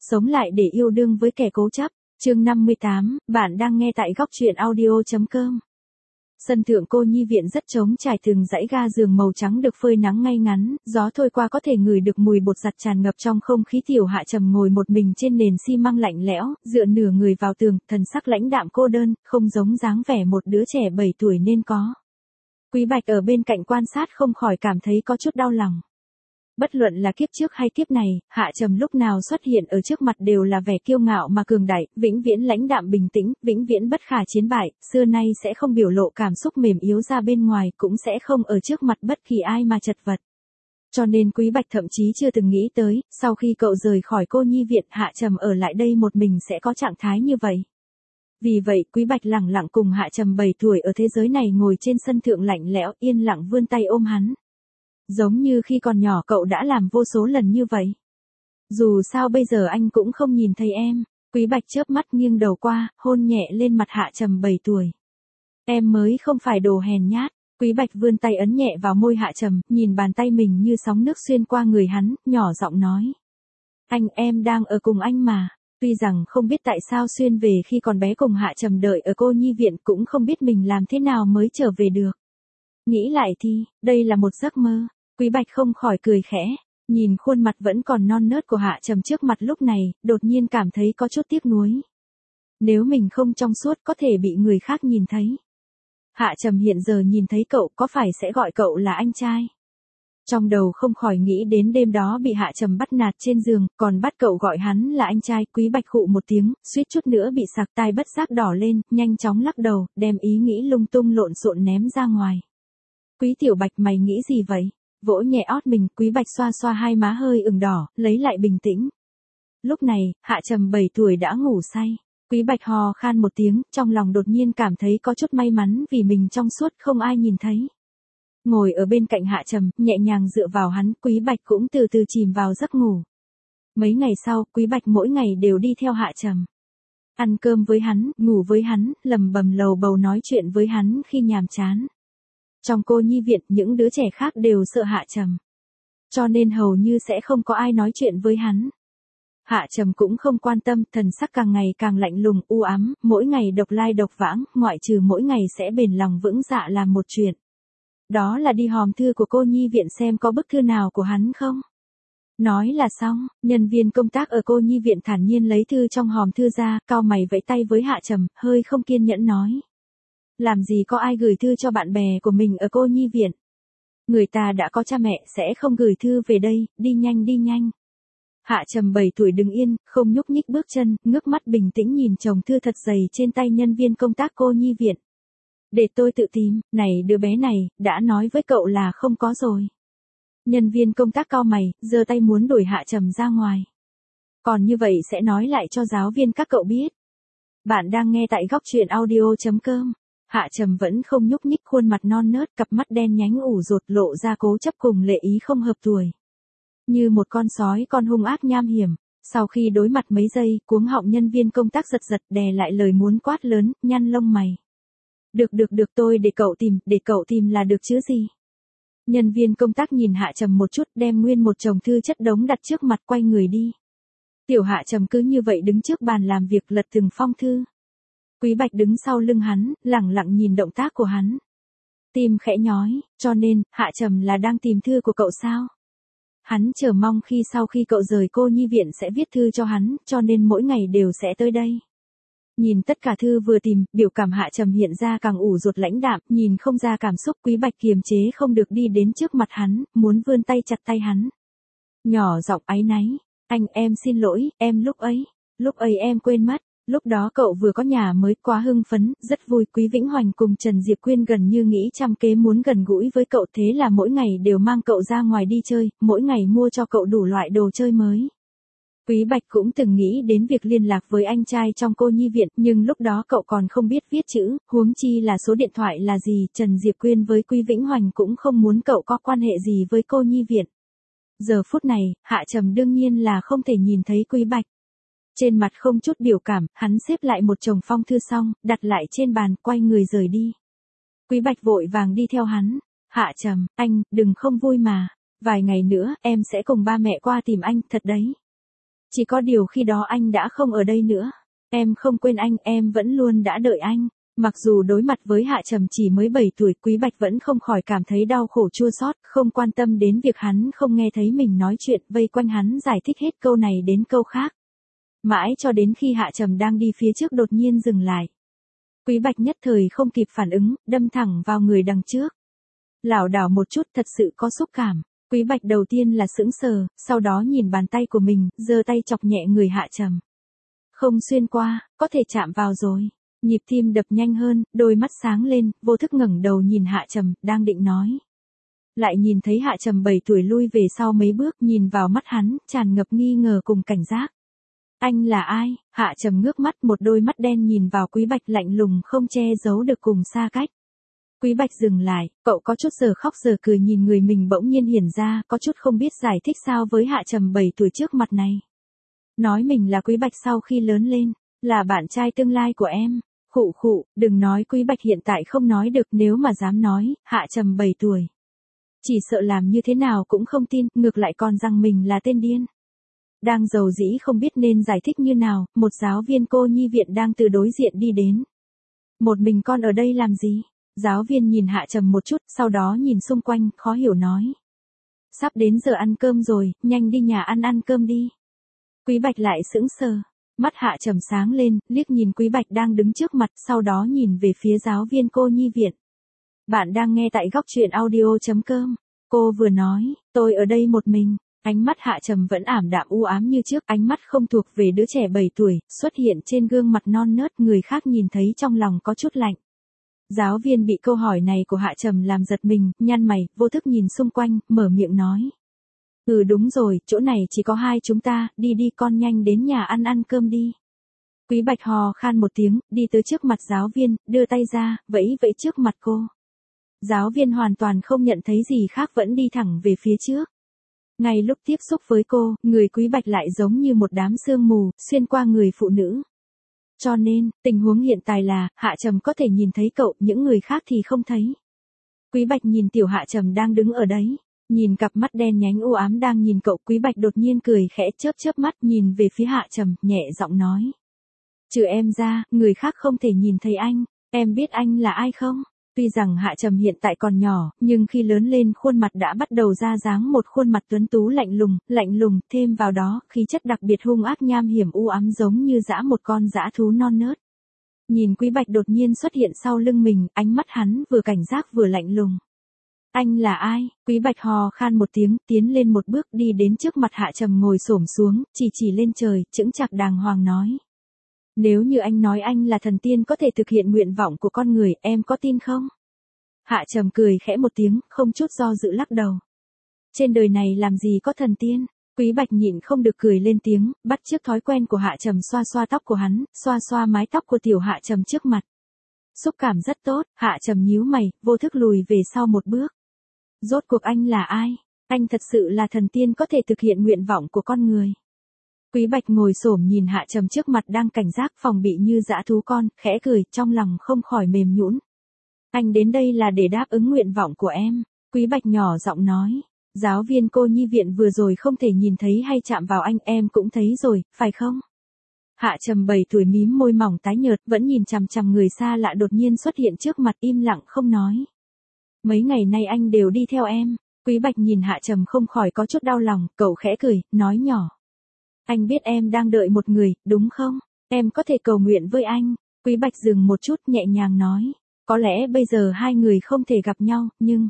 Sống lại để yêu đương với kẻ cố chấp. Chương 58, bạn đang nghe tại góc truyện audio.com. Sân thượng cô nhi viện rất trống trải, từng dãy ga giường màu trắng được phơi nắng ngay ngắn, gió thôi qua có thể ngửi được mùi bột giặt tràn ngập trong không khí. Tiểu Hạ Trầm ngồi một mình trên nền xi măng lạnh lẽo, dựa nửa người vào tường, thần sắc lãnh đạm cô đơn, không giống dáng vẻ một đứa trẻ 7 tuổi nên có. Quý Bạch ở bên cạnh quan sát không khỏi cảm thấy có chút đau lòng. Bất luận là kiếp trước hay kiếp này, Hạ Trầm lúc nào xuất hiện ở trước mặt đều là vẻ kiêu ngạo mà cường đại, vĩnh viễn lãnh đạm bình tĩnh, vĩnh viễn bất khả chiến bại, xưa nay sẽ không biểu lộ cảm xúc mềm yếu ra bên ngoài, cũng sẽ không ở trước mặt bất kỳ ai mà chật vật. Cho nên Quý Bạch thậm chí chưa từng nghĩ tới, sau khi cậu rời khỏi cô nhi viện, Hạ Trầm ở lại đây một mình sẽ có trạng thái như vậy. Vì vậy, Quý Bạch lẳng lặng cùng Hạ Trầm 7 tuổi ở thế giới này ngồi trên sân thượng lạnh lẽo, yên lặng vươn tay ôm hắn. Giống như khi còn nhỏ cậu đã làm vô số lần như vậy. Dù sao bây giờ anh cũng không nhìn thấy em. Quý Bạch chớp mắt nghiêng đầu qua, hôn nhẹ lên mặt Hạ Trầm 7 tuổi. Em mới không phải đồ hèn nhát. Quý Bạch vươn tay ấn nhẹ vào môi Hạ Trầm, nhìn bàn tay mình như sóng nước xuyên qua người hắn, nhỏ giọng nói. Em đang ở cùng anh mà. Tuy rằng không biết tại sao xuyên về khi còn bé cùng Hạ Trầm đợi ở cô nhi viện, cũng không biết mình làm thế nào mới trở về được. Nghĩ lại thì, đây là một giấc mơ. Quý Bạch không khỏi cười khẽ, nhìn khuôn mặt vẫn còn non nớt của Hạ Trầm trước mặt lúc này, đột nhiên cảm thấy có chút tiếc nuối. Nếu mình không trong suốt có thể bị người khác nhìn thấy. Hạ Trầm hiện giờ nhìn thấy cậu có phải sẽ gọi cậu là anh trai? Trong đầu không khỏi nghĩ đến đêm đó bị Hạ Trầm bắt nạt trên giường, còn bắt cậu gọi hắn là anh trai. Quý Bạch khụ một tiếng, suýt chút nữa bị sặc tai bất giác đỏ lên, nhanh chóng lắc đầu, đem ý nghĩ lung tung lộn xộn ném ra ngoài. Quý Tiểu Bạch, mày nghĩ gì vậy? Vỗ nhẹ ót mình, Quý Bạch xoa xoa hai má hơi ửng đỏ, lấy lại bình tĩnh. Lúc này, Hạ Trầm 7 tuổi đã ngủ say. Quý Bạch hò khan một tiếng, trong lòng đột nhiên cảm thấy có chút may mắn vì mình trong suốt không ai nhìn thấy. Ngồi ở bên cạnh Hạ Trầm, nhẹ nhàng dựa vào hắn, Quý Bạch cũng từ từ chìm vào giấc ngủ. Mấy ngày sau, Quý Bạch mỗi ngày đều đi theo Hạ Trầm. Ăn cơm với hắn, ngủ với hắn, lầm bầm lầu bầu nói chuyện với hắn khi nhàm chán. Trong cô nhi viện, những đứa trẻ khác đều sợ Hạ Trầm. Cho nên hầu như sẽ không có ai nói chuyện với hắn. Hạ Trầm cũng không quan tâm, thần sắc càng ngày càng lạnh lùng, u ám, mỗi ngày độc lai độc vãng, ngoại trừ mỗi ngày sẽ bền lòng vững dạ làm một chuyện. Đó là đi hòm thư của cô nhi viện xem có bức thư nào của hắn không. Nói là xong, nhân viên công tác ở cô nhi viện thản nhiên lấy thư trong hòm thư ra, cau mày vẫy tay với Hạ Trầm, hơi không kiên nhẫn nói. Làm gì có ai gửi thư cho bạn bè của mình ở cô nhi viện. Người ta đã có cha mẹ sẽ không gửi thư về đây, đi nhanh đi nhanh. Hạ Trầm 7 tuổi đứng yên, không nhúc nhích bước chân, ngước mắt bình tĩnh nhìn chồng thư thật dày trên tay nhân viên công tác cô nhi viện. Để tôi tự tìm, này đứa bé này, đã nói với cậu là không có rồi. Nhân viên công tác cau mày, giơ tay muốn đuổi Hạ Trầm ra ngoài. Còn như vậy sẽ nói lại cho giáo viên các cậu biết. Bạn đang nghe tại góc truyện audio.com. Hạ Trầm vẫn không nhúc nhích, khuôn mặt non nớt, cặp mắt đen nhánh ủ rột lộ ra cố chấp cùng lệ ý không hợp tuổi. Như một con sói con hung ác nham hiểm. Sau khi đối mặt mấy giây, cuống họng nhân viên công tác giật giật đè lại lời muốn quát lớn, nhăn lông mày. Được tôi để cậu tìm là được chứ gì. Nhân viên công tác nhìn Hạ Trầm một chút, đem nguyên một chồng thư chất đống đặt trước mặt, quay người đi. Tiểu Hạ Trầm cứ như vậy đứng trước bàn làm việc lật từng phong thư. Quý Bạch đứng sau lưng hắn, lẳng lặng nhìn động tác của hắn. Tim khẽ nhói, cho nên, Hạ Trầm là đang tìm thư của cậu sao? Hắn chờ mong khi sau khi cậu rời cô nhi viện sẽ viết thư cho hắn, cho nên mỗi ngày đều sẽ tới đây. Nhìn tất cả thư vừa tìm, biểu cảm Hạ Trầm hiện ra càng ủ rột lãnh đạm, nhìn không ra cảm xúc. Quý Bạch kiềm chế không được đi đến trước mặt hắn, muốn vươn tay chặt tay hắn. Nhỏ giọng áy náy, em xin lỗi, lúc ấy em quên mất. Lúc đó cậu vừa có nhà mới, quá hưng phấn, rất vui. Quý Vĩnh Hoành cùng Trần Diệp Quyên gần như nghĩ trăm kế muốn gần gũi với cậu, thế là mỗi ngày đều mang cậu ra ngoài đi chơi, mỗi ngày mua cho cậu đủ loại đồ chơi mới. Quý Bạch cũng từng nghĩ đến việc liên lạc với anh trai trong cô nhi viện, nhưng lúc đó cậu còn không biết viết chữ, huống chi là số điện thoại là gì. Trần Diệp Quyên với Quý Vĩnh Hoành cũng không muốn cậu có quan hệ gì với cô nhi viện. Giờ phút này, Hạ Trầm đương nhiên là không thể nhìn thấy Quý Bạch. Trên mặt không chút biểu cảm, hắn xếp lại một chồng phong thư xong, đặt lại trên bàn, quay người rời đi. Quý Bạch vội vàng đi theo hắn. Hạ Trầm, anh, đừng không vui mà. Vài ngày nữa, em sẽ cùng ba mẹ qua tìm anh, thật đấy. Chỉ có điều khi đó anh đã không ở đây nữa. Em không quên anh, em vẫn luôn đã đợi anh. Mặc dù đối mặt với Hạ Trầm chỉ mới 7 tuổi, Quý Bạch vẫn không khỏi cảm thấy đau khổ chua xót, không quan tâm đến việc hắn không nghe thấy mình nói chuyện, vây quanh hắn giải thích hết câu này đến câu khác. Mãi cho đến khi Hạ Trầm đang đi phía trước đột nhiên dừng lại. Quý Bạch nhất thời không kịp phản ứng, đâm thẳng vào người đằng trước. Lảo đảo một chút, thật sự có xúc cảm. Quý Bạch đầu tiên là sững sờ, sau đó nhìn bàn tay của mình, giơ tay chọc nhẹ người Hạ Trầm. Không xuyên qua, có thể chạm vào rồi. Nhịp tim đập nhanh hơn, đôi mắt sáng lên, vô thức ngẩng đầu nhìn Hạ Trầm, đang định nói. Lại nhìn thấy Hạ Trầm 7 tuổi lui về sau mấy bước, nhìn vào mắt hắn, tràn ngập nghi ngờ cùng cảnh giác. Anh là ai? Hạ Trầm ngước mắt, một đôi mắt đen nhìn vào Quý Bạch lạnh lùng không che giấu được cùng xa cách. Quý Bạch dừng lại, cậu có chút giờ khóc giờ cười nhìn người mình bỗng nhiên hiển ra, có chút không biết giải thích sao với Hạ Trầm 7 tuổi trước mặt này. Nói mình là Quý Bạch sau khi lớn lên, là bạn trai tương lai của em. Khụ khụ, đừng nói Quý Bạch hiện tại không nói được, nếu mà dám nói, Hạ Trầm 7 tuổi. Chỉ sợ làm như thế nào cũng không tin, ngược lại còn rằng mình là tên điên. Đang rầu rĩ không biết nên giải thích như nào, một giáo viên cô nhi viện đang từ đối diện đi đến. Một mình con ở đây làm gì? Giáo viên nhìn Hạ Trầm một chút, sau đó nhìn xung quanh, khó hiểu nói. Sắp đến giờ ăn cơm rồi, nhanh đi nhà ăn cơm đi. Quý Bạch lại sững sờ. Mắt Hạ Trầm sáng lên, liếc nhìn Quý Bạch đang đứng trước mặt, sau đó nhìn về phía giáo viên cô nhi viện. Bạn đang nghe tại góc truyện audio.com. Cô vừa nói, tôi ở đây một mình. Ánh mắt Hạ Trầm vẫn ảm đạm u ám như trước, ánh mắt không thuộc về đứa trẻ 7 tuổi, xuất hiện trên gương mặt non nớt, người khác nhìn thấy trong lòng có chút lạnh. Giáo viên bị câu hỏi này của Hạ Trầm làm giật mình, nhăn mày, vô thức nhìn xung quanh, mở miệng nói. Đúng rồi, chỗ này chỉ có hai chúng ta, đi đi con nhanh đến nhà ăn cơm đi. Quý Bạch hò khan một tiếng, đi tới trước mặt giáo viên, đưa tay ra, vẫy vẫy trước mặt cô. Giáo viên hoàn toàn không nhận thấy gì khác vẫn đi thẳng về phía trước. Ngay lúc tiếp xúc với cô, người Quý Bạch lại giống như một đám sương mù, xuyên qua người phụ nữ. Cho nên, tình huống hiện tại là, Hạ Trầm có thể nhìn thấy cậu, những người khác thì không thấy. Quý Bạch nhìn tiểu Hạ Trầm đang đứng ở đấy, nhìn cặp mắt đen nhánh u ám đang nhìn cậu, Quý Bạch đột nhiên cười khẽ chớp mắt nhìn về phía Hạ Trầm, nhẹ giọng nói. Trừ em ra, người khác không thể nhìn thấy anh, em biết anh là ai không? Tuy rằng Hạ Trầm hiện tại còn nhỏ, nhưng khi lớn lên khuôn mặt đã bắt đầu ra dáng một khuôn mặt tuấn tú lạnh lùng, thêm vào đó, khí chất đặc biệt hung ác nham hiểm u ám giống như dã một con dã thú non nớt. Nhìn Quý Bạch đột nhiên xuất hiện sau lưng mình, ánh mắt hắn vừa cảnh giác vừa lạnh lùng. Anh là ai? Quý Bạch hò khan một tiếng, tiến lên một bước đi đến trước mặt Hạ Trầm ngồi xổm xuống, chỉ lên trời, chững chạc đàng hoàng nói. Nếu như anh nói anh là thần tiên có thể thực hiện nguyện vọng của con người, em có tin không? Hạ Trầm cười khẽ một tiếng, không chút do dự lắc đầu. Trên đời này làm gì có thần tiên? Quý Bạch nhịn không được cười lên tiếng, bắt chước thói quen của Hạ Trầm xoa xoa tóc của hắn, xoa mái tóc của tiểu Hạ Trầm trước mặt. Xúc cảm rất tốt, Hạ Trầm nhíu mày, vô thức lùi về sau một bước. Rốt cuộc anh là ai? Anh thật sự là thần tiên có thể thực hiện nguyện vọng của con người. Quý Bạch ngồi xổm nhìn Hạ Trầm trước mặt đang cảnh giác phòng bị như dã thú con, khẽ cười, trong lòng không khỏi mềm nhũn. Anh đến đây là để đáp ứng nguyện vọng của em. Quý Bạch nhỏ giọng nói. Giáo viên cô nhi viện vừa rồi không thể nhìn thấy hay chạm vào anh, em cũng thấy rồi, phải không? Hạ Trầm 7 tuổi mím môi mỏng tái nhợt, vẫn nhìn chằm chằm người xa lạ đột nhiên xuất hiện trước mặt, im lặng không nói. Mấy ngày nay anh đều đi theo em. Quý Bạch nhìn Hạ Trầm không khỏi có chút đau lòng, cậu khẽ cười, nói nhỏ. Anh biết em đang đợi một người, đúng không? Em có thể cầu nguyện với anh. Quý Bạch dừng một chút nhẹ nhàng nói. Có lẽ bây giờ hai người không thể gặp nhau, nhưng...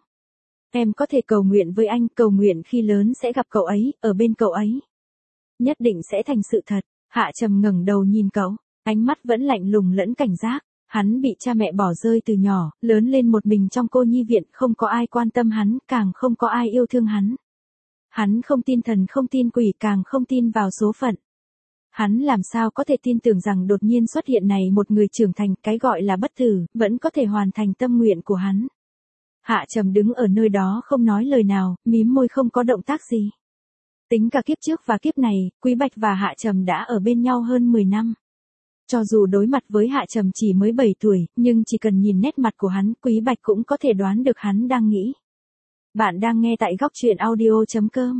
Em có thể cầu nguyện với anh, cầu nguyện khi lớn sẽ gặp cậu ấy, ở bên cậu ấy. Nhất định sẽ thành sự thật. Hạ Trầm ngẩng đầu nhìn cậu, ánh mắt vẫn lạnh lùng lẫn cảnh giác. Hắn bị cha mẹ bỏ rơi từ nhỏ, lớn lên một mình trong cô nhi viện, không có ai quan tâm hắn, càng không có ai yêu thương hắn. Hắn không tin thần, không tin quỷ, càng không tin vào số phận. Hắn làm sao có thể tin tưởng rằng đột nhiên xuất hiện này một người trưởng thành, cái gọi là bất tử, vẫn có thể hoàn thành tâm nguyện của hắn. Hạ Trầm đứng ở nơi đó không nói lời nào, mím môi không có động tác gì. Tính cả kiếp trước và kiếp này, Quý Bạch và Hạ Trầm đã ở bên nhau hơn 10 năm. Cho dù đối mặt với Hạ Trầm chỉ mới 7 tuổi, nhưng chỉ cần nhìn nét mặt của hắn, Quý Bạch cũng có thể đoán được hắn đang nghĩ. Bạn đang nghe tại góc truyện audio.com.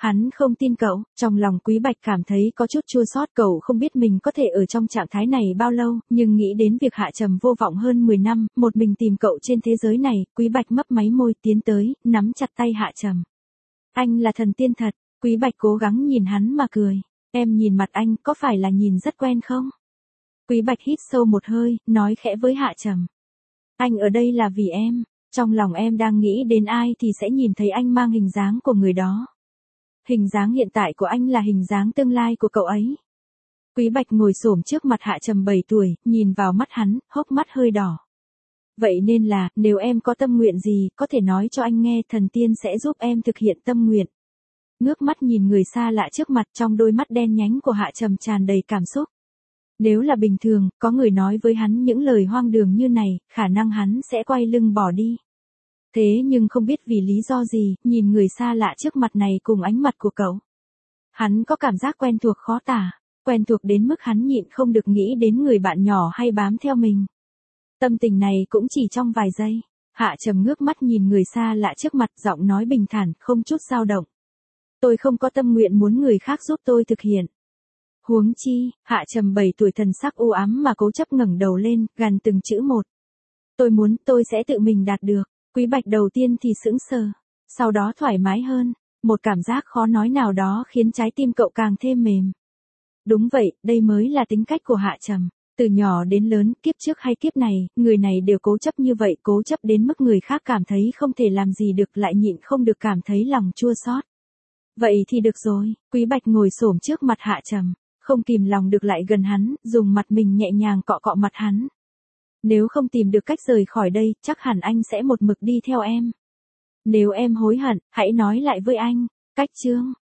Hắn không tin cậu, trong lòng Quý Bạch cảm thấy có chút chua xót, cậu không biết mình có thể ở trong trạng thái này bao lâu, nhưng nghĩ đến việc Hạ Trầm vô vọng hơn 10 năm, một mình tìm cậu trên thế giới này, Quý Bạch mấp máy môi tiến tới, nắm chặt tay Hạ Trầm. Anh là thần tiên thật, Quý Bạch cố gắng nhìn hắn mà cười. Em nhìn mặt anh có phải là nhìn rất quen không? Quý Bạch hít sâu một hơi, nói khẽ với Hạ Trầm. Anh ở đây là vì em, trong lòng em đang nghĩ đến ai thì sẽ nhìn thấy anh mang hình dáng của người đó. Hình dáng hiện tại của anh là hình dáng tương lai của cậu ấy. Quý Bạch ngồi xổm trước mặt Hạ Trầm 7 tuổi, nhìn vào mắt hắn, hốc mắt hơi đỏ. Vậy nên là, nếu em có tâm nguyện gì, có thể nói cho anh nghe, thần tiên sẽ giúp em thực hiện tâm nguyện. Ngước mắt nhìn người xa lạ trước mặt, trong đôi mắt đen nhánh của Hạ Trầm tràn đầy cảm xúc. Nếu là bình thường, có người nói với hắn những lời hoang đường như này, khả năng hắn sẽ quay lưng bỏ đi. Thế nhưng không biết vì lý do gì, nhìn người xa lạ trước mặt này cùng ánh mặt của cậu. Hắn có cảm giác quen thuộc khó tả, quen thuộc đến mức hắn nhịn không được nghĩ đến người bạn nhỏ hay bám theo mình. Tâm tình này cũng chỉ trong vài giây. Hạ Trầm ngước mắt nhìn người xa lạ trước mặt, giọng nói bình thản, không chút dao động. Tôi không có tâm nguyện muốn người khác giúp tôi thực hiện. Huống chi, Hạ Trầm 7 tuổi thần sắc u ám mà cố chấp ngẩng đầu lên, gằn từng chữ một. Tôi muốn, tôi sẽ tự mình đạt được. Quý Bạch đầu tiên thì sững sờ, sau đó thoải mái hơn, một cảm giác khó nói nào đó khiến trái tim cậu càng thêm mềm. Đúng vậy, đây mới là tính cách của Hạ Trầm. Từ nhỏ đến lớn, kiếp trước hay kiếp này, người này đều cố chấp như vậy, cố chấp đến mức người khác cảm thấy không thể làm gì được lại nhịn không được cảm thấy lòng chua xót. Vậy thì được rồi, Quý Bạch ngồi xổm trước mặt Hạ Trầm, không kìm lòng được lại gần hắn, dùng mặt mình nhẹ nhàng cọ cọ mặt hắn. Nếu không tìm được cách rời khỏi đây, chắc hẳn anh sẽ một mực đi theo em. Nếu em hối hận, hãy nói lại với anh. Cách chương